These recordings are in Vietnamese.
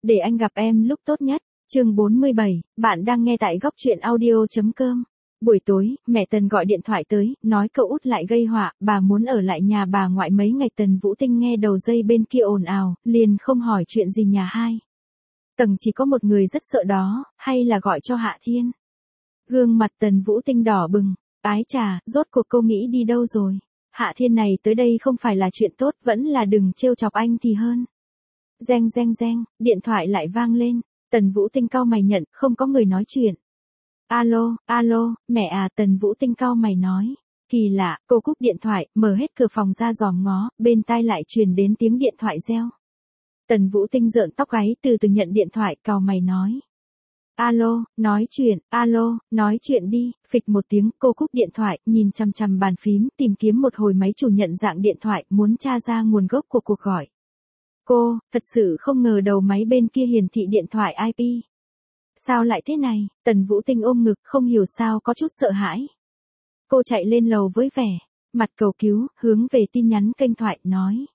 để anh gặp em lúc tốt nhất. Chương 47, bạn đang nghe tại góc truyện audio.com. Buổi tối, mẹ Tần gọi điện thoại tới, nói cậu út lại gây họa, bà muốn ở lại nhà bà ngoại mấy ngày. Tần Vũ Tinh nghe đầu dây bên kia ồn ào, liền không hỏi chuyện gì nhà hai tầng, chỉ có một người rất sợ đó, hay là gọi cho Hạ Thiên. Gương mặt Tần Vũ Tinh đỏ bừng, ái chà, rốt cuộc cô nghĩ đi đâu rồi? Hạ Thiên này tới đây không phải là chuyện tốt, vẫn là đừng trêu chọc anh thì hơn. Reng reng reng, điện thoại lại vang lên, Tần Vũ Tinh cau mày nhận, không có người nói chuyện. Alo, alo, mẹ à, Tần Vũ Tinh cau mày nói. Kỳ lạ, cô cúp điện thoại, mở hết cửa phòng ra dòm ngó, bên tai lại truyền đến tiếng điện thoại reo. Tần Vũ Tinh rợn tóc gáy, từ từ nhận điện thoại, cau mày nói. Alo, alo, nói chuyện đi. Phịch một tiếng, cô cúp điện thoại, nhìn chằm chằm bàn phím, tìm kiếm một hồi máy chủ nhận dạng điện thoại, muốn tra ra nguồn gốc của cuộc gọi. Cô, thật sự không ngờ đầu máy bên kia hiển thị điện thoại IP. Sao lại thế này? Tần Vũ Tinh ôm ngực, không hiểu sao có chút sợ hãi. Cô chạy lên lầu với vẻ mặt cầu cứu, hướng về tin nhắn kênh thoại, nói.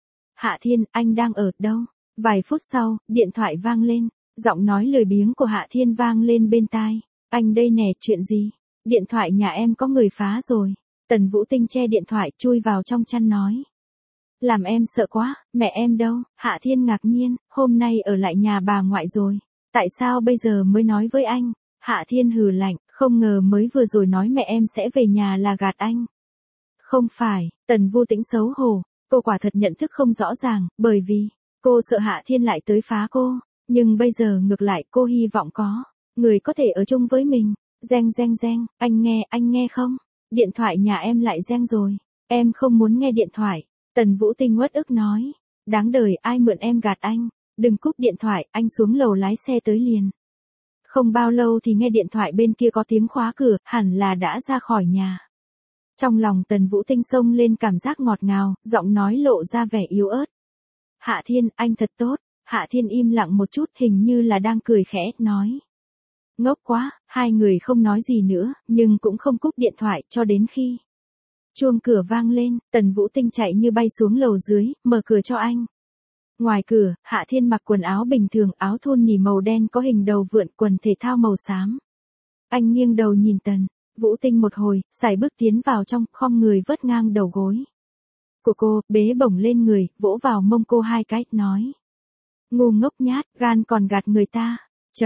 Hạ Thiên, anh đang ở đâu? Vài phút sau, điện thoại vang lên, giọng nói lười biếng của Hạ Thiên vang lên bên tai. Anh đây nè, chuyện gì? Điện thoại nhà em có người phá rồi. Tần Vũ Tinh che điện thoại, chui vào trong chăn nói. Làm em sợ quá, mẹ em đâu? Hạ Thiên ngạc nhiên, hôm nay ở lại nhà bà ngoại rồi. Tại sao bây giờ mới nói với anh? Hạ Thiên hừ lạnh, không ngờ mới vừa rồi nói mẹ em sẽ về nhà là gạt anh. Không phải, Tần Vũ Tĩnh xấu hổ, cô quả thật nhận thức không rõ ràng, bởi vì cô sợ Hạ Thiên lại tới phá cô, nhưng bây giờ ngược lại cô hy vọng có người có thể ở chung với mình. Reng reng reng, anh nghe không? Điện thoại nhà em lại reng rồi, em không muốn nghe điện thoại. Tần Vũ Tinh uất ức nói, đáng đời, ai mượn em gạt anh, đừng cúp điện thoại, anh xuống lầu lái xe tới liền. Không bao lâu thì nghe điện thoại bên kia có tiếng khóa cửa, hẳn là đã ra khỏi nhà. Trong lòng Tần Vũ Tinh xông lên cảm giác ngọt ngào, giọng nói lộ ra vẻ yếu ớt. Hạ Thiên, anh thật tốt. Hạ Thiên im lặng một chút, hình như là đang cười khẽ, nói. Ngốc quá, hai người không nói gì nữa, nhưng cũng không cúp điện thoại, cho đến khi chuông cửa vang lên, Tần Vũ Tinh chạy như bay xuống lầu dưới, mở cửa cho anh. Ngoài cửa, Hạ Thiên mặc quần áo bình thường, áo thun nỉ màu đen có hình đầu vượn, quần thể thao màu xám. Anh nghiêng đầu nhìn Tần Vũ Tinh một hồi, sải bước tiến vào trong, khom người vớt ngang đầu gối của cô, bế bổng lên người, vỗ vào mông cô hai cái, nói. Ngu ngốc nhát, gan còn gạt người ta.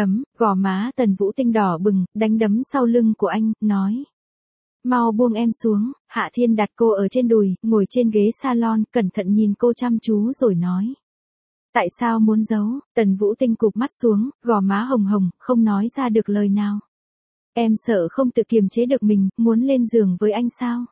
Gò má Tần Vũ Tinh đỏ bừng, đánh đấm sau lưng của anh, nói. Mau buông em xuống. Hạ Thiên đặt cô ở trên đùi, ngồi trên ghế salon, cẩn thận nhìn cô chăm chú rồi nói. Tại sao muốn giấu? Tần Vũ Tinh cụp mắt xuống, gò má hồng hồng, không nói ra được lời nào. Em sợ không tự kiềm chế được mình, muốn lên giường với anh sao?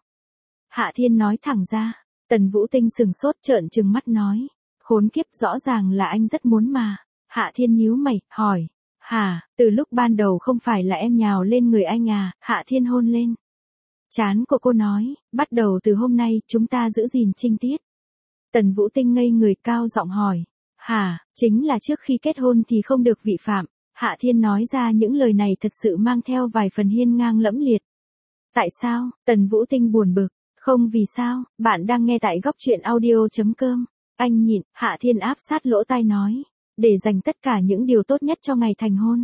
Hạ Thiên nói thẳng ra. Tần Vũ Tinh sừng sốt, trợn trừng mắt nói. Khốn kiếp, rõ ràng là anh rất muốn mà. Hạ Thiên nhíu mày, hỏi. Hả, từ lúc ban đầu không phải là em nhào lên người anh à? Hạ Thiên hôn lên trán của cô, nói. Bắt đầu từ hôm nay, chúng ta giữ gìn trinh tiết. Tần Vũ Tinh ngây người, cao giọng hỏi. Hả, chính là trước khi kết hôn thì không được vị phạm. Hạ Thiên nói ra những lời này thật sự mang theo vài phần hiên ngang lẫm liệt. Tại sao? Tần Vũ Tinh buồn bực. Không vì sao, bạn đang nghe tại góc truyện audio.com. Anh nhịn, Hạ Thiên áp sát lỗ tai nói. Để dành tất cả những điều tốt nhất cho ngày thành hôn.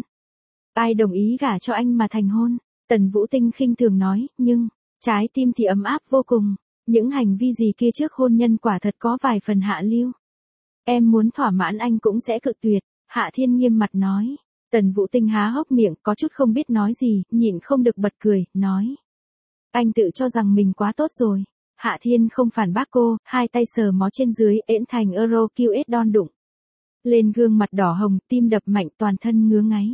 Ai đồng ý gả cho anh mà thành hôn? Tần Vũ Tinh khinh thường nói, nhưng trái tim thì ấm áp vô cùng. Những hành vi gì kia trước hôn nhân quả thật có vài phần hạ lưu. Em muốn thỏa mãn anh cũng sẽ cự tuyệt. Hạ Thiên nghiêm mặt nói. Tần Vũ Tinh há hốc miệng, có chút không biết nói gì, nhịn không được bật cười, nói. Anh tự cho rằng mình quá tốt rồi. Hạ Thiên không phản bác cô, hai tay sờ mó trên dưới, ễn thành Euro QS đon đụng. Lên gương mặt đỏ hồng, tim đập mạnh, toàn thân ngứa ngáy.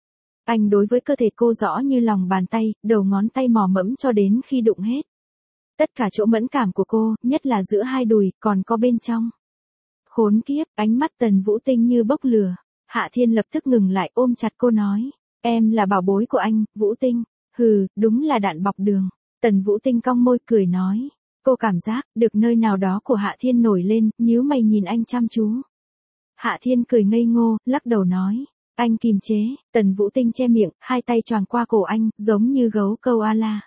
Anh đối với cơ thể cô rõ như lòng bàn tay, đầu ngón tay mò mẫm cho đến khi đụng hết. Tất cả chỗ mẫn cảm của cô, nhất là giữa hai đùi, còn có bên trong. Khốn kiếp, ánh mắt Tần Vũ Tinh như bốc lửa. Hạ Thiên lập tức ngừng lại, ôm chặt cô nói. Em là bảo bối của anh, Vũ Tinh. Hừ, đúng là đạn bọc đường. Tần Vũ Tinh cong môi cười nói. Cô cảm giác, được nơi nào đó của Hạ Thiên nổi lên, nhíu mày nhìn anh chăm chú. Hạ Thiên cười ngây ngô, lắc đầu nói. Anh kìm chế. Tần Vũ Tinh che miệng, hai tay choàng qua cổ anh, giống như gấu koala.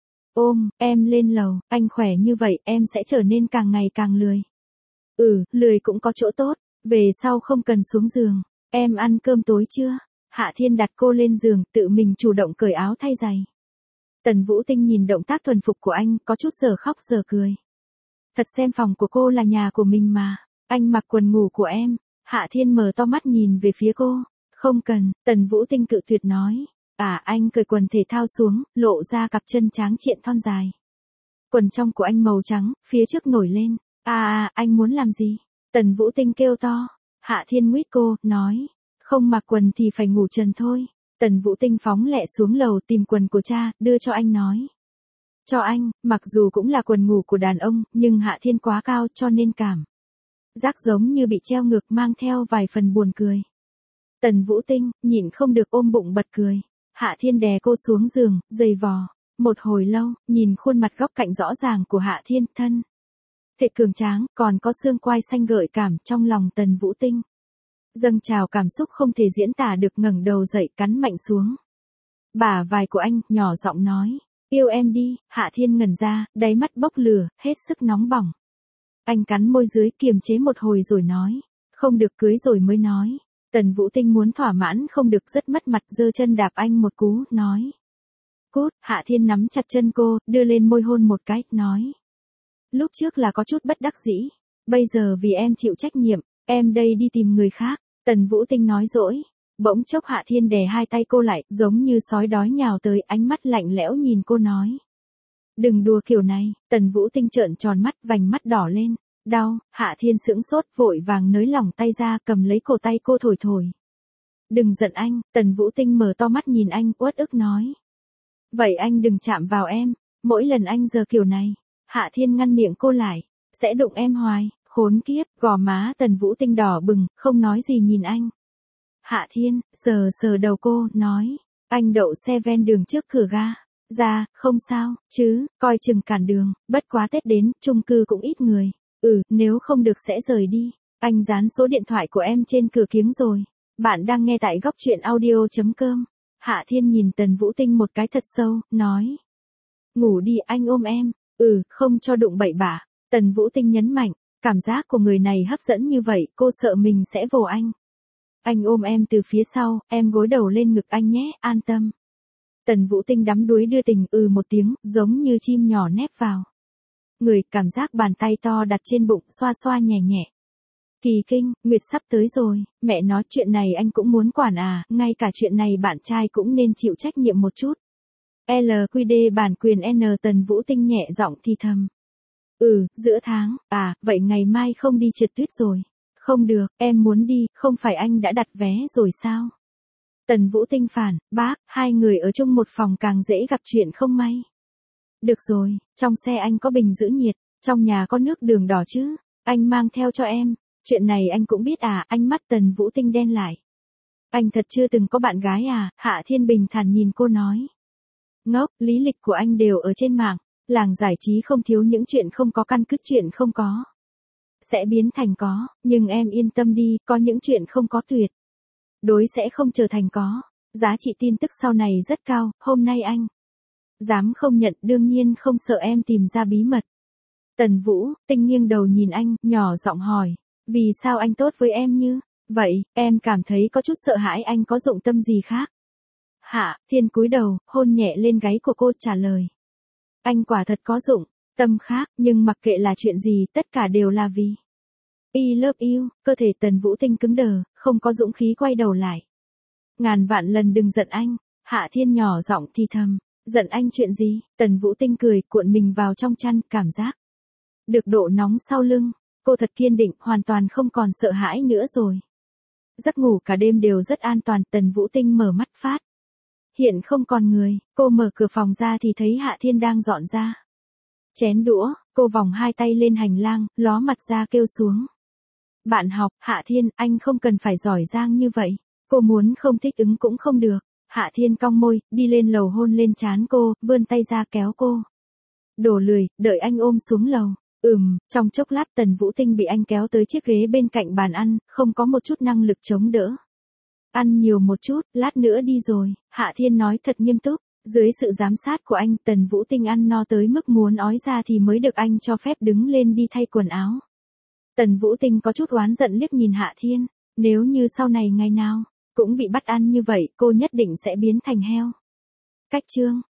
Ôm, em lên lầu, anh khỏe như vậy, em sẽ trở nên càng ngày càng lười. Lười cũng có chỗ tốt, về sau không cần xuống giường. Em ăn cơm tối chưa? Hạ Thiên đặt cô lên giường, tự mình chủ động cởi áo thay giày. Tần Vũ Tinh nhìn động tác thuần phục của anh, có chút giờ khóc giờ cười. Thật xem phòng của cô là nhà của mình mà. Anh mặc quần ngủ của em. Hạ Thiên mở to mắt nhìn về phía cô. Không cần, Tần Vũ Tinh cự tuyệt nói. Anh cởi quần thể thao xuống, lộ ra cặp chân tráng trịn thon dài. Quần trong của anh màu trắng, phía trước nổi lên. Anh muốn làm gì? Tần Vũ Tinh kêu to. Hạ Thiên nguyết cô, nói. Không mặc quần thì phải ngủ trần thôi. Tần Vũ Tinh phóng lẹ xuống lầu tìm quần của cha, đưa cho anh nói. Cho anh, mặc dù cũng là quần ngủ của đàn ông, nhưng Hạ Thiên quá cao cho nên cảm giác giống như bị treo ngược mang theo vài phần buồn cười. Tần Vũ Tinh, nhịn không được ôm bụng bật cười. Hạ Thiên đè cô xuống giường, giày vò. Một hồi lâu, nhìn khuôn mặt góc cạnh rõ ràng của Hạ Thiên, thân thể cường tráng, còn có xương quai xanh gợi cảm trong lòng Tần Vũ Tinh. Dâng trào cảm xúc không thể diễn tả được, ngẩng đầu dậy cắn mạnh xuống bả vai của anh, nhỏ giọng nói. Yêu em đi. Hạ Thiên ngẩn ra, đáy mắt bốc lửa, hết sức nóng bỏng. Anh cắn môi dưới kiềm chế một hồi rồi nói. Không được, cưới rồi mới nói. Tần Vũ Tinh muốn thỏa mãn không được, rất mất mặt, giơ chân đạp anh một cú, nói. Cút. Hạ Thiên nắm chặt chân cô, đưa lên môi hôn một cái, nói. Lúc trước là có chút bất đắc dĩ. Bây giờ vì em chịu trách nhiệm, em đây đi tìm người khác. Tần Vũ Tinh nói dỗi. Bỗng chốc Hạ Thiên đè hai tay cô lại, giống như sói đói nhào tới, ánh mắt lạnh lẽo nhìn cô nói. Đừng đùa kiểu này. Tần Vũ Tinh trợn tròn mắt, vành mắt đỏ lên. Đau. Hạ Thiên sững sốt, vội vàng nới lỏng tay ra, cầm lấy cổ tay cô thổi thổi. Đừng giận anh. Tần Vũ Tinh mở to mắt nhìn anh, uất ức nói. Vậy anh đừng chạm vào em. Mỗi lần anh giờ kiểu này. Hạ Thiên ngăn miệng cô lại. Sẽ đụng em hoài. Khốn kiếp. Gò má Tần Vũ Tinh đỏ bừng, không nói gì nhìn anh. Hạ Thiên, sờ sờ đầu cô, nói. Anh đậu xe ven đường trước cửa ga. Ra, không sao, chứ, coi chừng cản đường. Bất quá Tết đến, chung cư cũng ít người. Nếu không được sẽ rời đi. Anh dán số điện thoại của em trên cửa kiếng rồi. Bạn đang nghe tại góc truyện audio.com. Hạ Thiên nhìn Tần Vũ Tinh một cái thật sâu, nói. Ngủ đi, anh ôm em. Không cho đụng bậy bạ. Tần Vũ Tinh nhấn mạnh. Cảm giác của người này hấp dẫn như vậy, cô sợ mình sẽ vồ anh. Anh ôm em từ phía sau, em gối đầu lên ngực anh nhé, an tâm. Tần Vũ Tinh đắm đuối đưa tình, một tiếng, giống như chim nhỏ nép vào người, cảm giác bàn tay to đặt trên bụng, xoa xoa nhẹ nhẹ. Kỳ kinh, Nguyệt sắp tới rồi, mẹ nói chuyện này anh cũng muốn quản ngay cả chuyện này bạn trai cũng nên chịu trách nhiệm một chút. LQD bản quyền N. Tần Vũ Tinh nhẹ giọng thì thầm. Giữa tháng, vậy ngày mai không đi trượt tuyết rồi. Không được, em muốn đi, không phải anh đã đặt vé rồi sao? Tần Vũ Tinh phản, bác, hai người ở chung một phòng càng dễ gặp chuyện không may. Được rồi, trong xe anh có bình giữ nhiệt, trong nhà có nước đường đỏ chứ, anh mang theo cho em. Chuyện này anh cũng biết anh mắt Tần Vũ Tinh đen lại. Anh thật chưa từng có bạn gái Hạ Thiên bình thản nhìn cô nói. Ngốc, lý lịch của anh đều ở trên mạng, làng giải trí không thiếu những chuyện không có căn cứ, chuyện không có sẽ biến thành có, nhưng em yên tâm đi, có những chuyện không có tuyệt đối sẽ không trở thành có. Giá trị tin tức sau này rất cao, hôm nay anh dám không nhận, đương nhiên không sợ em tìm ra bí mật. Tần Vũ Tinh nghiêng đầu nhìn anh, nhỏ giọng hỏi, vì sao anh tốt với em như vậy? Em cảm thấy có chút sợ hãi anh có dụng tâm gì khác. Hạ Thiên cúi đầu, hôn nhẹ lên gáy của cô, trả lời. Anh quả thật có dụng tâm khác, nhưng mặc kệ là chuyện gì, tất cả đều là vì I love you. Cơ thể Tần Vũ Tinh cứng đờ, không có dũng khí quay đầu lại. Ngàn vạn lần đừng giận anh. Hạ Thiên nhỏ giọng thì thầm. Giận anh chuyện gì? Tần Vũ Tinh cười, cuộn mình vào trong chăn, cảm giác được độ nóng sau lưng. Cô thật kiên định, hoàn toàn không còn sợ hãi nữa rồi. Giấc ngủ cả đêm đều rất an toàn. Tần Vũ Tinh mở mắt phát hiện không còn người, cô mở cửa phòng ra thì thấy Hạ Thiên đang dọn ra chén đũa. Cô vòng hai tay lên hành lang, ló mặt ra kêu xuống. Bạn học. Hạ Thiên, anh không cần phải giỏi giang như vậy. Cô muốn không thích ứng cũng không được. Hạ Thiên cong môi, đi lên lầu hôn lên trán cô, vươn tay ra kéo cô. Đồ lười, đợi anh ôm xuống lầu. Trong chốc lát Tần Vũ Tinh bị anh kéo tới chiếc ghế bên cạnh bàn ăn, không có một chút năng lực chống đỡ. Ăn nhiều một chút, lát nữa đi rồi. Hạ Thiên nói thật nghiêm túc. Dưới sự giám sát của anh, Tần Vũ Tinh ăn no tới mức muốn ói ra thì mới được anh cho phép đứng lên đi thay quần áo. Tần Vũ Tinh có chút oán giận liếc nhìn Hạ Thiên. Nếu như sau này ngày nào cũng bị bắt ăn như vậy, cô nhất định sẽ biến thành heo. Cách chương